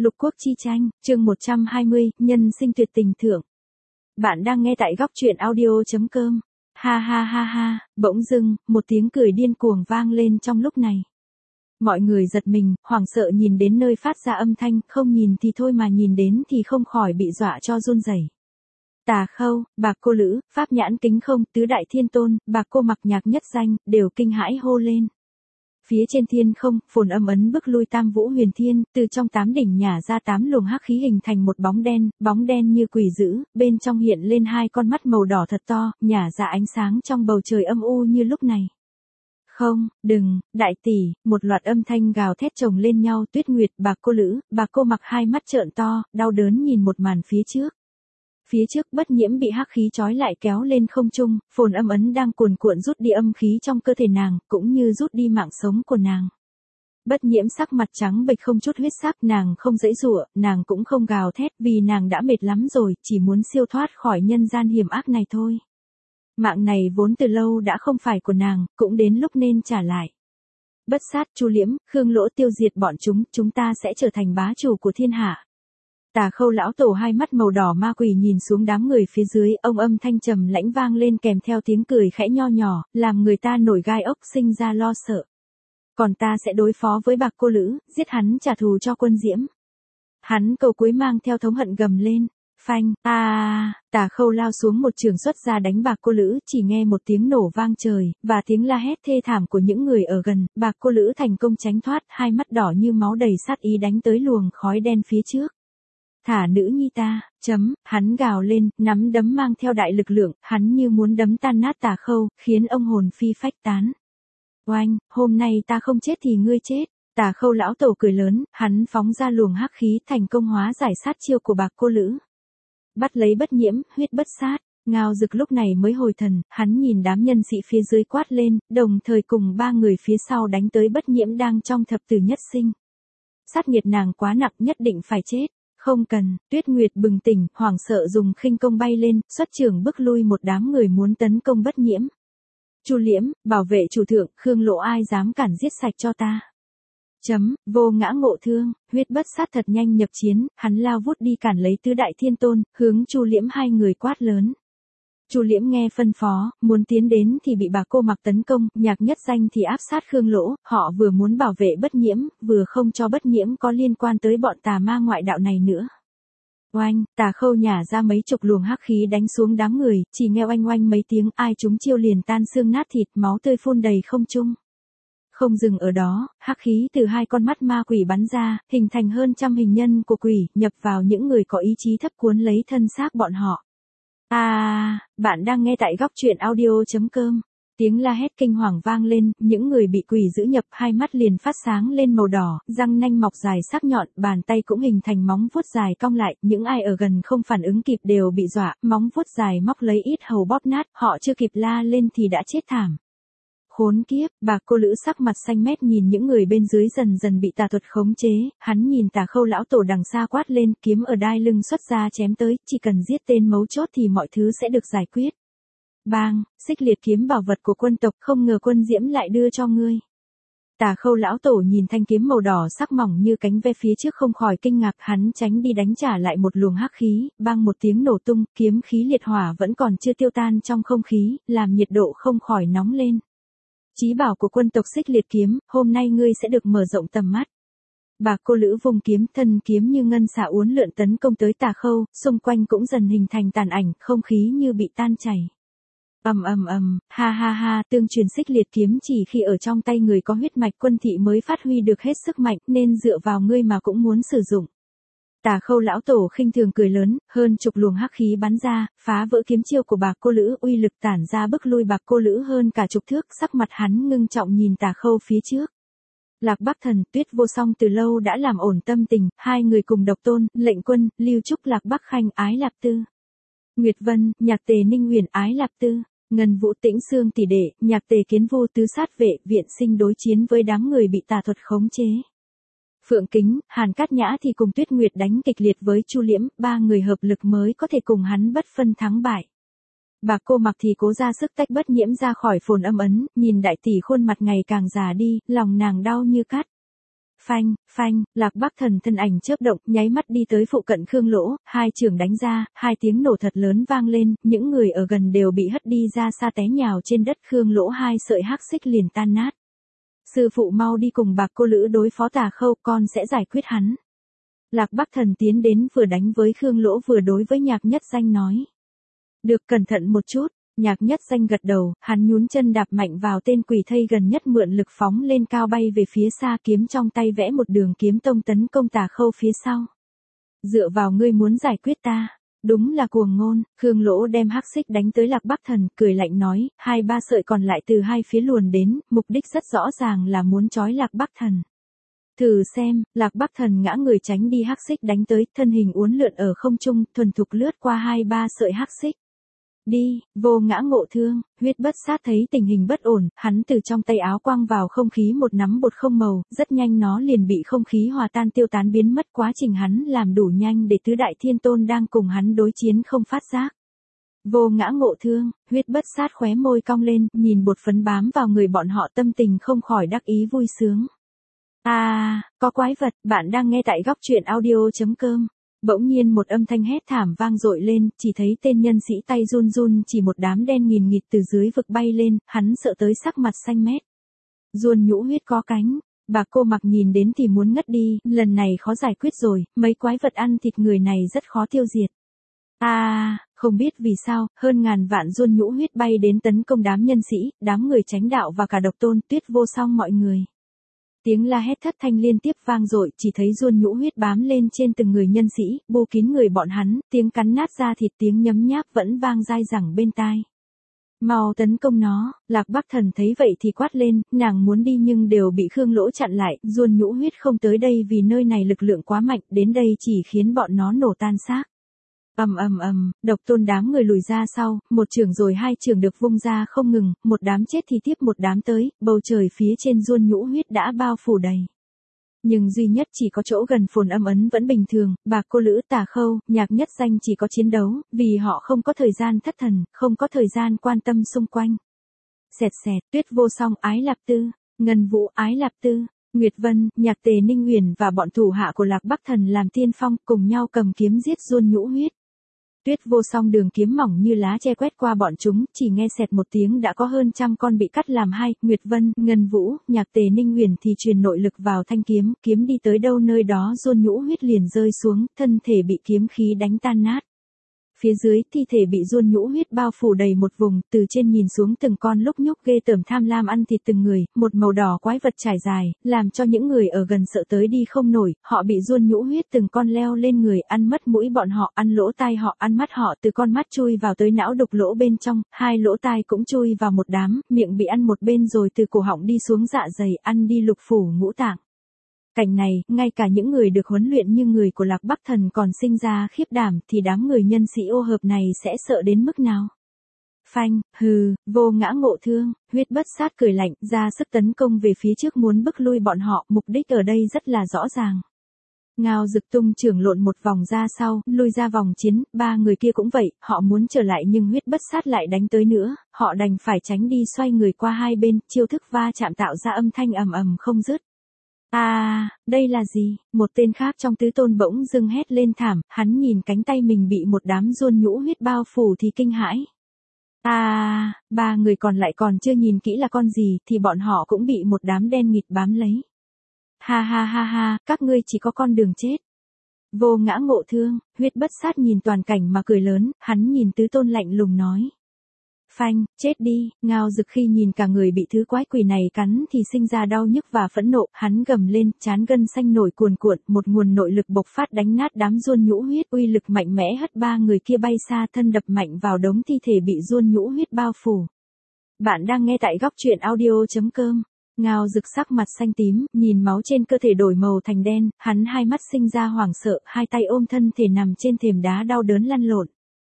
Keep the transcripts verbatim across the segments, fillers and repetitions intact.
Lục quốc chi tranh, chương một trăm hai mươi, nhân sinh tuyệt tình thượng. Bạn đang nghe tại góc truyện audio.com. Ha ha ha ha, bỗng dưng, một tiếng cười điên cuồng vang lên trong lúc này. Mọi người giật mình, hoảng sợ nhìn đến nơi phát ra âm thanh, không nhìn thì thôi mà nhìn đến thì không khỏi bị dọa cho run rẩy. Tà Khâu, Bạc Cô Lữ, Pháp Nhãn Kính Không, Tứ Đại Thiên Tôn, Bạc Cô Mặc Nhạc Nhất Danh, đều kinh hãi hô lên. Phía trên thiên không, phồn âm ấn bức lui Tam Vũ Huyền Thiên, từ trong tám đỉnh nhả ra tám luồng hắc khí hình thành một bóng đen, bóng đen như quỷ dữ, bên trong hiện lên hai con mắt màu đỏ thật to, nhả ra ánh sáng trong bầu trời âm u như lúc này. Không, đừng, đại tỷ, một loạt âm thanh gào thét chồng lên nhau. Tuyết Nguyệt, Bạc Cô Lữ, Bạc Cô Mặc hai mắt trợn to, đau đớn nhìn một màn phía trước. Phía trước Bất Nhiễm bị hắc khí trói lại kéo lên không trung, phồn âm ấn đang cuồn cuộn rút đi âm khí trong cơ thể nàng, cũng như rút đi mạng sống của nàng. Bất Nhiễm sắc mặt trắng bệch không chút huyết sắc, nàng không giãy giụa, nàng cũng không gào thét vì nàng đã mệt lắm rồi, chỉ muốn siêu thoát khỏi nhân gian hiểm ác này thôi. Mạng này vốn từ lâu đã không phải của nàng, cũng đến lúc nên trả lại. Bất Sát, Chu Liễm, Khương Lỗ tiêu diệt bọn chúng, chúng ta sẽ trở thành bá chủ của thiên hạ. Tà Khâu lão tổ hai mắt màu đỏ ma quỷ nhìn xuống đám người phía dưới, ông âm thanh trầm lãnh vang lên kèm theo tiếng cười khẽ nho nhỏ, làm người ta nổi gai ốc sinh ra lo sợ. Còn ta sẽ đối phó với Bạc Cô Lữ, giết hắn trả thù cho Quân Diễm. Hắn cầu cuối mang theo thống hận gầm lên. Phanh, a à, Tà Khâu lao xuống một trường xuất ra đánh Bạc Cô Lữ, chỉ nghe một tiếng nổ vang trời, và tiếng la hét thê thảm của những người ở gần, Bạc Cô Lữ thành công tránh thoát, hai mắt đỏ như máu đầy sát ý đánh tới luồng khói đen phía trước. Thả nữ nhi ta, chấm, hắn gào lên, nắm đấm mang theo đại lực lượng, hắn như muốn đấm tan nát Tà Khâu, khiến ông hồn phi phách tán. Oanh, hôm nay ta không chết thì ngươi chết. Tà Khâu lão tổ cười lớn, hắn phóng ra luồng hắc khí thành công hóa giải sát chiêu của Bạc Cô Lữ. Bắt lấy Bất Nhiễm, huyết bất sát. Ngao Dực lúc này mới hồi thần, hắn nhìn đám nhân sĩ phía dưới quát lên, đồng thời cùng ba người phía sau đánh tới Bất Nhiễm đang trong thập tử nhất sinh. Sát nghiệt nàng quá nặng, nhất định phải chết. Không cần. Tuyết Nguyệt bừng tỉnh, hoảng sợ dùng khinh công bay lên, xuất trường bức lui một đám người muốn tấn công Bất Nhiễm. Chu Liễm, bảo vệ chủ thượng, Khương Lỗ ai dám cản giết sạch cho ta. Chấm, vô ngã ngộ thương, huyết bất sát thật nhanh nhập chiến, hắn lao vút đi cản lấy Tứ Đại Thiên Tôn, hướng Chu Liễm hai người quát lớn. Chu Liễm nghe phân phó, muốn tiến đến thì bị Bạc Cô Mặc tấn công, Nhạc Nhất Danh thì áp sát Khương Lỗ, họ vừa muốn bảo vệ Bất Nhiễm, vừa không cho Bất Nhiễm có liên quan tới bọn tà ma ngoại đạo này nữa. Oanh, Tà Khâu nhả ra mấy chục luồng hắc khí đánh xuống đám người, chỉ nghe oanh oanh mấy tiếng, ai chúng chiêu liền tan xương nát thịt, máu tươi phun đầy không trung. Không dừng ở đó, hắc khí từ hai con mắt ma quỷ bắn ra, hình thành hơn trăm hình nhân của quỷ, nhập vào những người có ý chí thấp cuốn lấy thân xác bọn họ. À, bạn đang nghe tại góc truyện audio.com. Tiếng la hét kinh hoàng vang lên, những người bị quỷ giữ nhập, hai mắt liền phát sáng lên màu đỏ, răng nanh mọc dài sắc nhọn, bàn tay cũng hình thành móng vuốt dài cong lại, những ai ở gần không phản ứng kịp đều bị dọa, móng vuốt dài móc lấy ít hầu bóp nát, họ chưa kịp la lên thì đã chết thảm. Khốn kiếp, Bạc Cô Lữ sắc mặt xanh mét nhìn những người bên dưới dần dần bị tà thuật khống chế, hắn nhìn Tà Khâu lão tổ đằng xa quát lên, kiếm ở đai lưng xuất ra chém tới, chỉ cần giết tên mấu chốt thì mọi thứ sẽ được giải quyết. Bang, xích liệt kiếm bảo vật của quân tộc, không ngờ Quân Diễm lại đưa cho ngươi. Tà Khâu lão tổ nhìn thanh kiếm màu đỏ sắc mỏng như cánh ve phía trước không khỏi kinh ngạc, hắn tránh đi đánh trả lại một luồng hắc khí, bang một tiếng nổ tung, kiếm khí liệt hỏa vẫn còn chưa tiêu tan trong không khí, làm nhiệt độ không khỏi nóng lên. Chí bảo của quân tộc xích liệt kiếm, hôm nay ngươi sẽ được mở rộng tầm mắt. Bạc Cô Lữ vùng kiếm, thân kiếm như ngân xà uốn lượn tấn công tới Tà Khâu, xung quanh cũng dần hình thành tàn ảnh, không khí như bị tan chảy. Ầm ầm ầm, ha ha ha, tương truyền xích liệt kiếm chỉ khi ở trong tay người có huyết mạch Quân thị mới phát huy được hết sức mạnh, nên dựa vào ngươi mà cũng muốn sử dụng. Tà Khâu lão tổ khinh thường cười lớn, hơn chục luồng hắc khí bắn ra, phá vỡ kiếm chiêu của Bạc Cô Lữ, uy lực tản ra bức lui Bạc Cô Lữ hơn cả chục thước, sắc mặt hắn ngưng trọng nhìn Tà Khâu phía trước. Lạc Bắc Thần, Tuyết Vô Song từ lâu đã làm ổn tâm tình, hai người cùng Độc Tôn, Lệnh Quân, Lưu Trúc, Lạc Bắc Khanh, Ái Lạp Tư. Nguyệt Vân, Nhạc Tề Ninh Huyền, Ái Lạp Tư. Ngân Vũ Tĩnh Xương tỷ đệ, Nhạc Tề Kiến Vô tứ sát vệ, viện sinh đối chiến với đám người bị tà thuật khống chế. Phượng Kính, Hàn Cát Nhã thì cùng Tuyết Nguyệt đánh kịch liệt với Chu Liễm, ba người hợp lực mới có thể cùng hắn bất phân thắng bại. Bạc Cô Mặc thì cố ra sức tách Bất Nhiễm ra khỏi phồn âm ấn, nhìn đại tỷ khuôn mặt ngày càng già đi, lòng nàng đau như cắt. Phanh, phanh, Lạc Bắc Thần thân ảnh chớp động, nháy mắt đi tới phụ cận Khương Lỗ, hai chưởng đánh ra, hai tiếng nổ thật lớn vang lên, những người ở gần đều bị hất đi ra xa té nhào trên đất. Khương Lỗ hai sợi hắc xích liền tan nát. Sư phụ mau đi cùng Bạc Cô Lữ đối phó Tà Khâu, con sẽ giải quyết hắn. Lạc Bắc Thần tiến đến vừa đánh với Khương Lỗ vừa đối với Nhạc Nhất Danh nói. Được, cẩn thận một chút. Nhạc Nhất Danh gật đầu, hắn nhún chân đạp mạnh vào tên quỷ thây gần nhất, mượn lực phóng lên cao bay về phía xa, kiếm trong tay vẽ một đường kiếm tông tấn công Tà Khâu phía sau. Dựa vào ngươi muốn giải quyết ta, đúng là cuồng ngôn. Khương Lỗ đem hắc xích đánh tới Lạc Bắc Thần, cười lạnh nói, hai ba sợi còn lại từ hai phía luồn đến, mục đích rất rõ ràng là muốn trói Lạc Bắc Thần. Thử xem. Lạc Bắc Thần ngã người tránh đi hắc xích đánh tới, thân hình uốn lượn ở không trung, thuần thục lướt qua hai ba sợi hắc xích. Đi, Vô Ngã Ngộ Thương. Huyết Bất Sát thấy tình hình bất ổn, hắn từ trong tay áo quăng vào không khí một nắm bột không màu, rất nhanh nó liền bị không khí hòa tan tiêu tán biến mất. Quá trình hắn làm đủ nhanh để tứ đại thiên tôn đang cùng hắn đối chiến không phát giác. Vô Ngã Ngộ Thương. Huyết Bất Sát khóe môi cong lên, nhìn bột phấn bám vào người bọn họ, tâm tình không khỏi đắc ý vui sướng. À, có quái vật. Bạn đang nghe tại góc truyện audio chấm com. Bỗng nhiên một âm thanh hét thảm vang dội lên, chỉ thấy tên nhân sĩ tay run run chỉ một đám đen nghìn nghịt từ dưới vực bay lên, hắn sợ tới sắc mặt xanh mét. Ruôn Nhũ Huyết có cánh. Bà cô mặc nhìn đến thì muốn ngất đi, lần này khó giải quyết rồi, mấy quái vật ăn thịt người này rất khó tiêu diệt. À, không biết vì sao, hơn ngàn vạn Ruôn Nhũ Huyết bay đến tấn công đám nhân sĩ, đám người Chánh Đạo và cả Độc Tôn. Tuyết Vô Song mọi người. Tiếng la hét thất thanh liên tiếp vang dội, chỉ thấy Ruôn Nhũ Huyết bám lên trên từng người nhân sĩ, bô kín người bọn hắn, tiếng cắn nát da thịt, tiếng nhấm nháp vẫn vang dai dẳng bên tai. Mau tấn công nó. Lạc Bắc Thần thấy vậy thì quát lên, nàng muốn đi nhưng đều bị Khương Lỗ chặn lại. Ruôn Nhũ Huyết không tới đây vì nơi này lực lượng quá mạnh, đến đây chỉ khiến bọn nó nổ tan xác. Ầm ầm ầm, Độc Tôn đám người lùi ra sau, một trường rồi hai trường được vung ra không ngừng, một đám chết thì tiếp một đám tới, bầu trời phía trên Ruôn Nhũ Huyết đã bao phủ đầy. Nhưng duy nhất chỉ có chỗ gần Phồn Âm Ấn vẫn bình thường, Bạc Cô Lữ, Tà Khâu, Nhạc Nhất Danh chỉ có chiến đấu, vì họ không có thời gian thất thần, không có thời gian quan tâm xung quanh. Xẹt xẹt, Tuyết Vô Song, Ái Lạp Tư, Ngân Vũ, Ái Lạp Tư, Nguyệt Vân, Nhạc Tề Ninh Huyền và bọn thủ hạ của Lạc Bắc Thần làm tiên phong, cùng nhau cầm kiếm giết Ruôn Nhũ Huyết. Tuyết Vô Song đường kiếm mỏng như lá che quét qua bọn chúng, chỉ nghe xẹt một tiếng đã có hơn trăm con bị cắt làm hai. Nguyệt Vân, Ngân Vũ, Nhạc Tề Ninh Huyền thì truyền nội lực vào thanh kiếm, kiếm đi tới đâu nơi đó Ruôn Nhũ Huyết liền rơi xuống, thân thể bị kiếm khí đánh tan nát. Phía dưới, thi thể bị Ruôn Nhũ Huyết bao phủ đầy một vùng, từ trên nhìn xuống từng con lúc nhúc ghê tởm tham lam ăn thịt từng người, một màu đỏ quái vật trải dài, làm cho những người ở gần sợ tới đi không nổi, họ bị Ruôn Nhũ Huyết từng con leo lên người, ăn mất mũi bọn họ, ăn lỗ tai họ, ăn mắt họ, từ con mắt chui vào tới não đục lỗ bên trong, hai lỗ tai cũng chui vào một đám, miệng bị ăn một bên rồi từ cổ họng đi xuống dạ dày, ăn đi lục phủ ngũ tạng. Cảnh này, ngay cả những người được huấn luyện như người của Lạc Bắc Thần còn sinh ra khiếp đảm thì đám người nhân sĩ ô hợp này sẽ sợ đến mức nào? Phanh, hừ, Vô Ngã Ngộ Thương. Huyết Bất Sát cười lạnh, ra sức tấn công về phía trước muốn bức lui bọn họ, mục đích ở đây rất là rõ ràng. Ngao Dực tung trưởng lộn một vòng ra sau, lui ra vòng chiến, ba người kia cũng vậy, họ muốn trở lại nhưng Huyết Bất Sát lại đánh tới nữa, họ đành phải tránh đi xoay người qua hai bên, chiêu thức va chạm tạo ra âm thanh ầm ầm không dứt. À, đây là gì? Một tên khác trong tứ tôn bỗng dưng hét lên thảm, hắn nhìn cánh tay mình bị một đám Ruôn Nhũ Huyết bao phủ thì kinh hãi. À, ba người còn lại còn chưa nhìn kỹ là con gì thì bọn họ cũng bị một đám đen nghịt bám lấy. Ha ha ha ha, các ngươi chỉ có con đường chết. Vô Ngã Ngộ Thương. Huyết Bất Sát nhìn toàn cảnh mà cười lớn, hắn nhìn tứ tôn lạnh lùng nói. Phanh, chết đi. Ngao Dực khi nhìn cả người bị thứ quái quỷ này cắn thì sinh ra đau nhức và phẫn nộ, hắn gầm lên, trán gân xanh nổi cuồn cuộn, một nguồn nội lực bộc phát đánh nát đám Ruôn Nhũ Huyết, uy lực mạnh mẽ hất ba người kia bay xa, thân đập mạnh vào đống thi thể bị Ruôn Nhũ Huyết bao phủ. Bạn đang nghe tại góc truyện audio chấm com. Ngao Dực sắc mặt xanh tím, nhìn máu trên cơ thể đổi màu thành đen, hắn hai mắt sinh ra hoảng sợ, hai tay ôm thân thể nằm trên thềm đá đau đớn lăn lộn.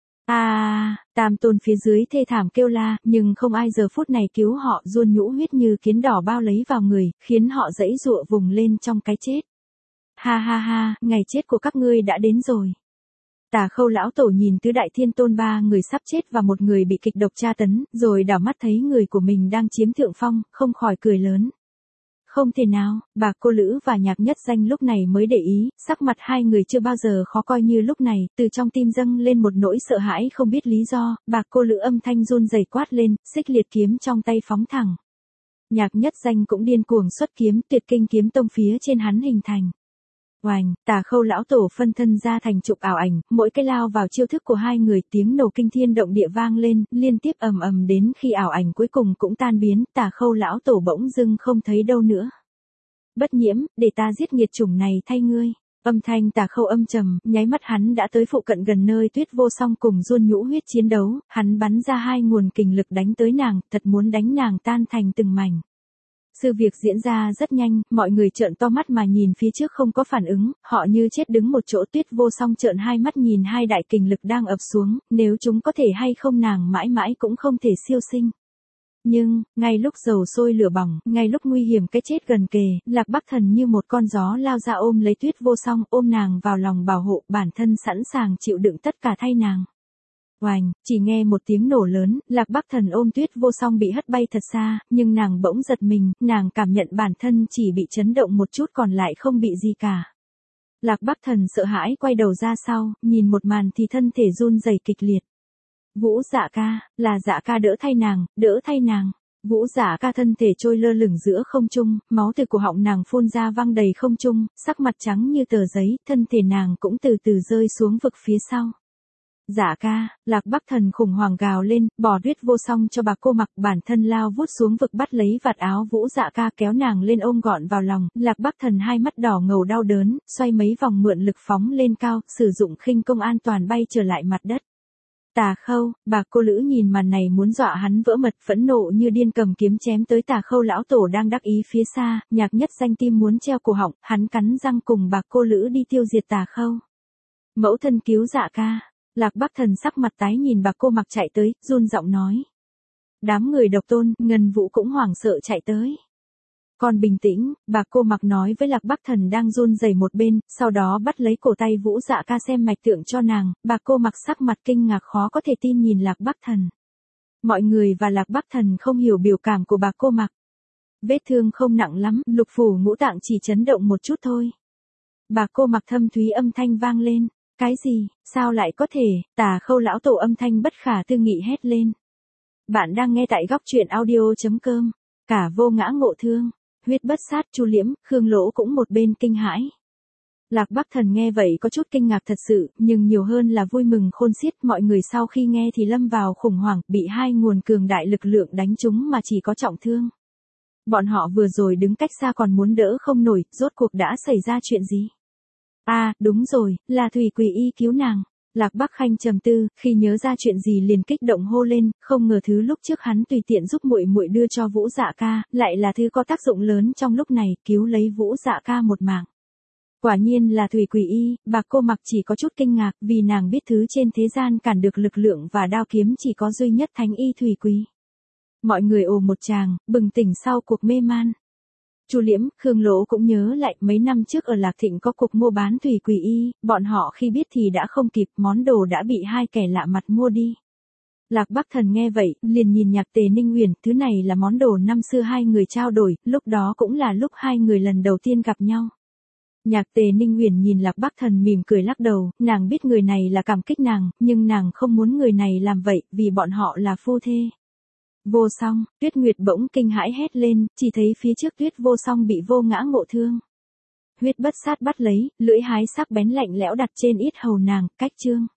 À, tam tôn phía dưới thê thảm kêu la, nhưng không ai giờ phút này cứu họ, Ruôn Nhũ Huyết như kiến đỏ bao lấy vào người, khiến họ giãy giụa vùng lên trong cái chết. Ha ha ha, ngày chết của các ngươi đã đến rồi. Tà Khâu lão tổ nhìn tứ đại thiên tôn ba người sắp chết và một người bị kịch độc tra tấn, rồi đảo mắt thấy người của mình đang chiếm thượng phong, không khỏi cười lớn. Không thể nào, Bạc Cô Lữ và Nhạc Nhất Danh lúc này mới để ý, sắc mặt hai người chưa bao giờ khó coi như lúc này, từ trong tim dâng lên một nỗi sợ hãi không biết lý do, Bạc Cô Lữ âm thanh run rẩy quát lên, xích liệt kiếm trong tay phóng thẳng. Nhạc Nhất Danh cũng điên cuồng xuất kiếm, tuyệt kinh kiếm tông phía trên hắn hình thành. Oành, Tà Khâu lão tổ phân thân ra thành chục ảo ảnh, mỗi cái lao vào chiêu thức của hai người, tiếng nổ kinh thiên động địa vang lên, liên tiếp ầm ầm đến khi ảo ảnh cuối cùng cũng tan biến, Tà Khâu lão tổ bỗng dưng không thấy đâu nữa. Bất Nhiễm, để ta giết nghiệt chủng này thay ngươi. Âm thanh Tà Khâu âm trầm, nháy mắt hắn đã tới phụ cận gần nơi Tuyết Vô Song cùng Giun Nhũ Huyết chiến đấu, hắn bắn ra hai nguồn kình lực đánh tới nàng, thật muốn đánh nàng tan thành từng mảnh. Sự việc diễn ra rất nhanh, mọi người trợn to mắt mà nhìn phía trước không có phản ứng, họ như chết đứng một chỗ. Tuyết Vô Song trợn hai mắt nhìn hai đại kình lực đang ập xuống, nếu chúng có thể hay không nàng mãi mãi cũng không thể siêu sinh. Nhưng, ngay lúc dầu sôi lửa bỏng, ngay lúc nguy hiểm cái chết gần kề, Lạc Bắc Thần như một con gió lao ra ôm lấy Tuyết Vô Song, ôm nàng vào lòng bảo hộ, bản thân sẵn sàng chịu đựng tất cả thay nàng. Oành, chỉ nghe một tiếng nổ lớn, Lạc Bắc Thần ôm Tuyết Vô Song bị hất bay thật xa, nhưng nàng bỗng giật mình, nàng cảm nhận bản thân chỉ bị chấn động một chút còn lại không bị gì cả. Lạc Bắc Thần sợ hãi quay đầu ra sau, nhìn một màn thì thân thể run rẩy kịch liệt. Vũ Dạ Ca, là Dạ Ca đỡ thay nàng, đỡ thay nàng. Vũ Dạ Ca thân thể trôi lơ lửng giữa không trung, máu từ cổ họng nàng phun ra văng đầy không trung, sắc mặt trắng như tờ giấy, thân thể nàng cũng từ từ rơi xuống vực phía sau. Dạ Ca, Lạc Bắc Thần khủng hoảng gào lên, bỏ Tuyết Vô Song cho bà cô mặc, bản thân lao vút xuống vực bắt lấy vạt áo Vũ Dạ Ca kéo nàng lên ôm gọn vào lòng, Lạc Bắc Thần hai mắt đỏ ngầu đau đớn, xoay mấy vòng mượn lực phóng lên cao, sử dụng khinh công an toàn bay trở lại mặt đất. Tà Khâu, Bạc Cô Lữ nhìn màn này muốn dọa hắn vỡ mật, phẫn nộ như điên cầm kiếm chém tới Tà Khâu lão tổ đang đắc ý phía xa, Nhạc Nhất Danh tim muốn treo cổ họng, hắn cắn răng cùng Bạc Cô Lữ đi tiêu diệt Tà Khâu. Mẫu thân cứu Dạ Ca. Lạc Bắc Thần sắc mặt tái nhìn Bạc Cô Mặc chạy tới, run giọng nói. Đám người Độc Tôn, Ngân Vũ cũng hoảng sợ chạy tới. Còn bình tĩnh, Bạc Cô Mặc nói với Lạc Bắc Thần đang run rẩy một bên, sau đó bắt lấy cổ tay Vũ Dạ Ca xem mạch tượng cho nàng, Bạc Cô Mặc sắc mặt kinh ngạc khó có thể tin nhìn Lạc Bắc Thần. Mọi người và Lạc Bắc Thần không hiểu biểu cảm của Bạc Cô Mặc. Vết thương không nặng lắm, lục phủ ngũ tạng chỉ chấn động một chút thôi. Bạc Cô Mặc thâm thúy âm thanh vang lên. Cái gì, sao lại có thể, Tà Khâu lão tổ âm thanh bất khả tư nghị hét lên. Bạn đang nghe tại góc truyện audio chấm com, cả vô ngã ngộ thương, huyết bất sát Chu Liễm, Khương Lỗ cũng một bên kinh hãi. Lạc Bắc Thần nghe vậy có chút kinh ngạc thật sự, nhưng nhiều hơn là vui mừng khôn xiết, mọi người sau khi nghe thì lâm vào khủng hoảng, bị hai nguồn cường đại lực lượng đánh trúng mà chỉ có trọng thương. Bọn họ vừa rồi đứng cách xa còn muốn đỡ không nổi, rốt cuộc đã xảy ra chuyện gì? À, đúng rồi, là Thủy Quỳ Y cứu nàng. Lạc Bắc Khanh trầm tư, khi nhớ ra chuyện gì liền kích động hô lên, không ngờ thứ lúc trước hắn tùy tiện giúp muội muội đưa cho Vũ Dạ Ca, lại là thứ có tác dụng lớn trong lúc này, cứu lấy Vũ Dạ Ca một mạng. Quả nhiên là Thủy Quỳ Y, Bạc Cô Mặc chỉ có chút kinh ngạc, vì nàng biết thứ trên thế gian cản được lực lượng và đao kiếm chỉ có duy nhất Thánh Y Thủy Quỳ. Mọi người ồ một tràng, bừng tỉnh sau cuộc mê man. Chu Liễm, Khương Lỗ cũng nhớ lại mấy năm trước ở Lạc Thịnh có cuộc mua bán Thủy Quỳ Y, bọn họ khi biết thì đã không kịp, món đồ đã bị hai kẻ lạ mặt mua đi. Lạc Bắc Thần nghe vậy, liền nhìn Nhạc Tề Ninh Uyển, thứ này là món đồ năm xưa hai người trao đổi, lúc đó cũng là lúc hai người lần đầu tiên gặp nhau. Nhạc Tề Ninh Uyển nhìn Lạc Bắc Thần mỉm cười lắc đầu, nàng biết người này là cảm kích nàng, nhưng nàng không muốn người này làm vậy, vì bọn họ là phu thê. Vô Song, Tuyết Nguyệt bỗng kinh hãi hét lên, chỉ thấy phía trước Tuyết Vô Song bị vô ngã ngộ thương. Huyết bất sát bắt lấy, lưỡi hái sắc bén lạnh lẽo đặt trên yết hầu nàng, cách chương.